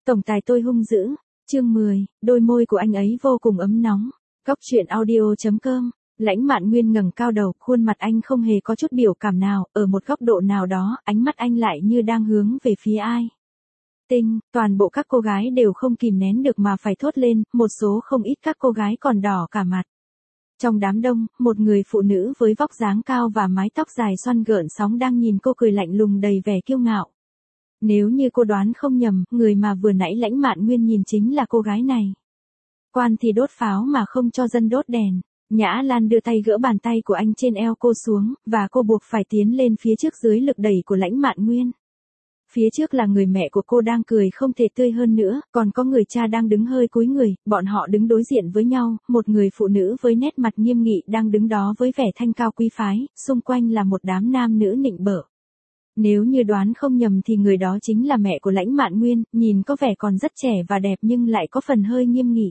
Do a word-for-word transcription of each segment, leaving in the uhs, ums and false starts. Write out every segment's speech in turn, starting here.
Tổng tài tôi hung dữ. Chương mười, đôi môi của anh ấy vô cùng ấm nóng. Góc truyện audio chấm com. Lãnh Mạn Nguyên ngẩng cao đầu, khuôn mặt anh không hề có chút biểu cảm nào, ở một góc độ nào đó, ánh mắt anh lại như đang hướng về phía ai. Tinh, toàn bộ các cô gái đều không kìm nén được mà phải thốt lên, một số không ít các cô gái còn đỏ cả mặt. Trong đám đông, một người phụ nữ với vóc dáng cao và mái tóc dài xoăn gợn sóng đang nhìn cô cười lạnh lùng đầy vẻ kiêu ngạo. Nếu như cô đoán không nhầm, người mà vừa nãy Lãnh Mạn Nguyên nhìn chính là cô gái này. Quan thì đốt pháo mà không cho dân đốt đèn. Nhã Lan đưa tay gỡ bàn tay của anh trên eo cô xuống, và cô buộc phải tiến lên phía trước dưới lực đẩy của Lãnh Mạn Nguyên. Phía trước là người mẹ của cô đang cười không thể tươi hơn nữa, còn có người cha đang đứng hơi cúi người, bọn họ đứng đối diện với nhau, một người phụ nữ với nét mặt nghiêm nghị đang đứng đó với vẻ thanh cao quý phái, xung quanh là một đám nam nữ nịnh bợ. Nếu như đoán không nhầm thì người đó chính là mẹ của Lãnh Mạn Nguyên, nhìn có vẻ còn rất trẻ và đẹp nhưng lại có phần hơi nghiêm nghị.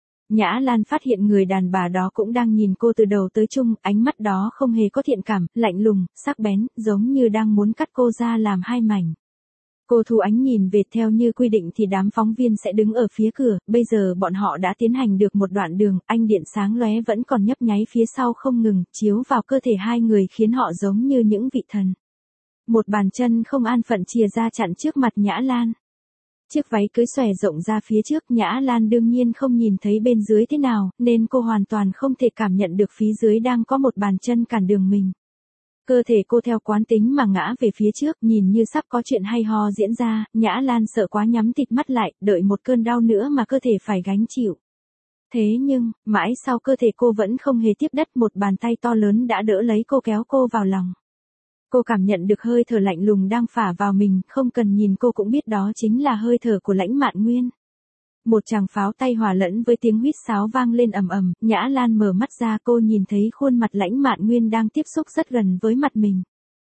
Nhã Lan phát hiện người đàn bà đó cũng đang nhìn cô từ đầu tới chung, ánh mắt đó không hề có thiện cảm, lạnh lùng, sắc bén, giống như đang muốn cắt cô ra làm hai mảnh. Cô thu ánh nhìn về, theo như quy định thì đám phóng viên sẽ đứng ở phía cửa, bây giờ bọn họ đã tiến hành được một đoạn đường, ánh điện sáng lóe vẫn còn nhấp nháy phía sau không ngừng, chiếu vào cơ thể hai người khiến họ giống như những vị thần. Một bàn chân không an phận chìa ra chặn trước mặt Nhã Lan. Chiếc váy cưới xòe rộng ra phía trước, Nhã Lan đương nhiên không nhìn thấy bên dưới thế nào, nên cô hoàn toàn không thể cảm nhận được phía dưới đang có một bàn chân cản đường mình. Cơ thể cô theo quán tính mà ngã về phía trước, nhìn như sắp có chuyện hay ho diễn ra, Nhã Lan sợ quá nhắm tịt mắt lại, đợi một cơn đau nữa mà cơ thể phải gánh chịu. Thế nhưng, mãi sau cơ thể cô vẫn không hề tiếp đất, một bàn tay to lớn đã đỡ lấy cô kéo cô vào lòng. Cô cảm nhận được hơi thở lạnh lùng đang phả vào mình, không cần nhìn cô cũng biết đó chính là hơi thở của Lãnh Mạn Nguyên. Một tràng pháo tay hòa lẫn với tiếng huýt sáo vang lên ầm ầm, Nhã Lan mở mắt ra, cô nhìn thấy khuôn mặt Lãnh Mạn Nguyên đang tiếp xúc rất gần với mặt mình.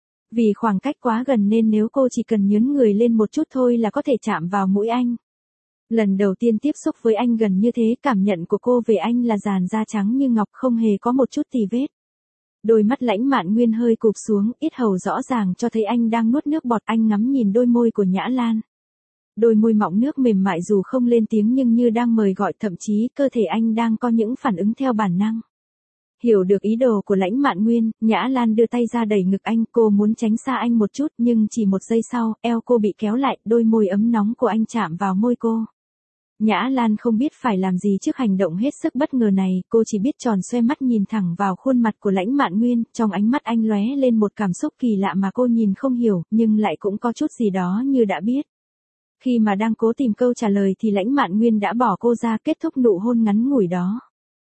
Vì khoảng cách quá gần nên nếu cô chỉ cần nhướng người lên một chút thôi là có thể chạm vào mũi anh. Lần đầu tiên tiếp xúc với anh gần như thế, cảm nhận của cô về anh là làn da trắng như ngọc, không hề có một chút tì vết. Đôi mắt Lãnh Mạn Nguyên hơi cụp xuống, yết hầu rõ ràng cho thấy anh đang nuốt nước bọt, anh ngắm nhìn đôi môi của Nhã Lan. Đôi môi mọng nước mềm mại dù không lên tiếng nhưng như đang mời gọi, thậm chí cơ thể anh đang có những phản ứng theo bản năng. Hiểu được ý đồ của Lãnh Mạn Nguyên, Nhã Lan đưa tay ra đẩy ngực anh, cô muốn tránh xa anh một chút nhưng chỉ một giây sau, eo cô bị kéo lại, đôi môi ấm nóng của anh chạm vào môi cô. Nhã Lan không biết phải làm gì trước hành động hết sức bất ngờ này, cô chỉ biết tròn xoe mắt nhìn thẳng vào khuôn mặt của Lãnh Mạn Nguyên, trong ánh mắt anh lóe lên một cảm xúc kỳ lạ mà cô nhìn không hiểu, nhưng lại cũng có chút gì đó như đã biết. Khi mà đang cố tìm câu trả lời thì Lãnh Mạn Nguyên đã bỏ cô ra, kết thúc nụ hôn ngắn ngủi đó.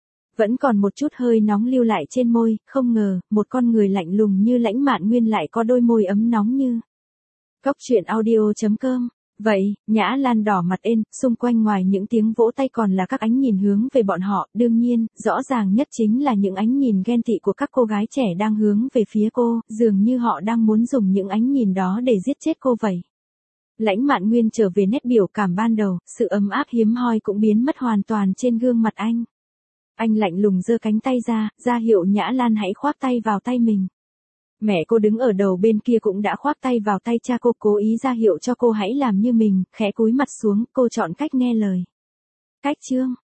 Vẫn còn một chút hơi nóng lưu lại trên môi, không ngờ, một con người lạnh lùng như Lãnh Mạn Nguyên lại có đôi môi ấm nóng như. Góc truyện audio chấm com. Vậy, Nhã Lan đỏ mặt ên, xung quanh ngoài những tiếng vỗ tay còn là các ánh nhìn hướng về bọn họ, đương nhiên, rõ ràng nhất chính là những ánh nhìn ghen tị của các cô gái trẻ đang hướng về phía cô, dường như họ đang muốn dùng những ánh nhìn đó để giết chết cô vậy. Lãnh Mạn Nguyên trở về nét biểu cảm ban đầu, sự ấm áp hiếm hoi cũng biến mất hoàn toàn trên gương mặt anh. Anh lạnh lùng giơ cánh tay ra, ra hiệu Nhã Lan hãy khoác tay vào tay mình. Mẹ cô đứng ở đầu bên kia cũng đã khoác tay vào tay cha cô, cố ý ra hiệu cho cô hãy làm như mình, khẽ cúi mặt xuống, cô chọn cách nghe lời. Cách chương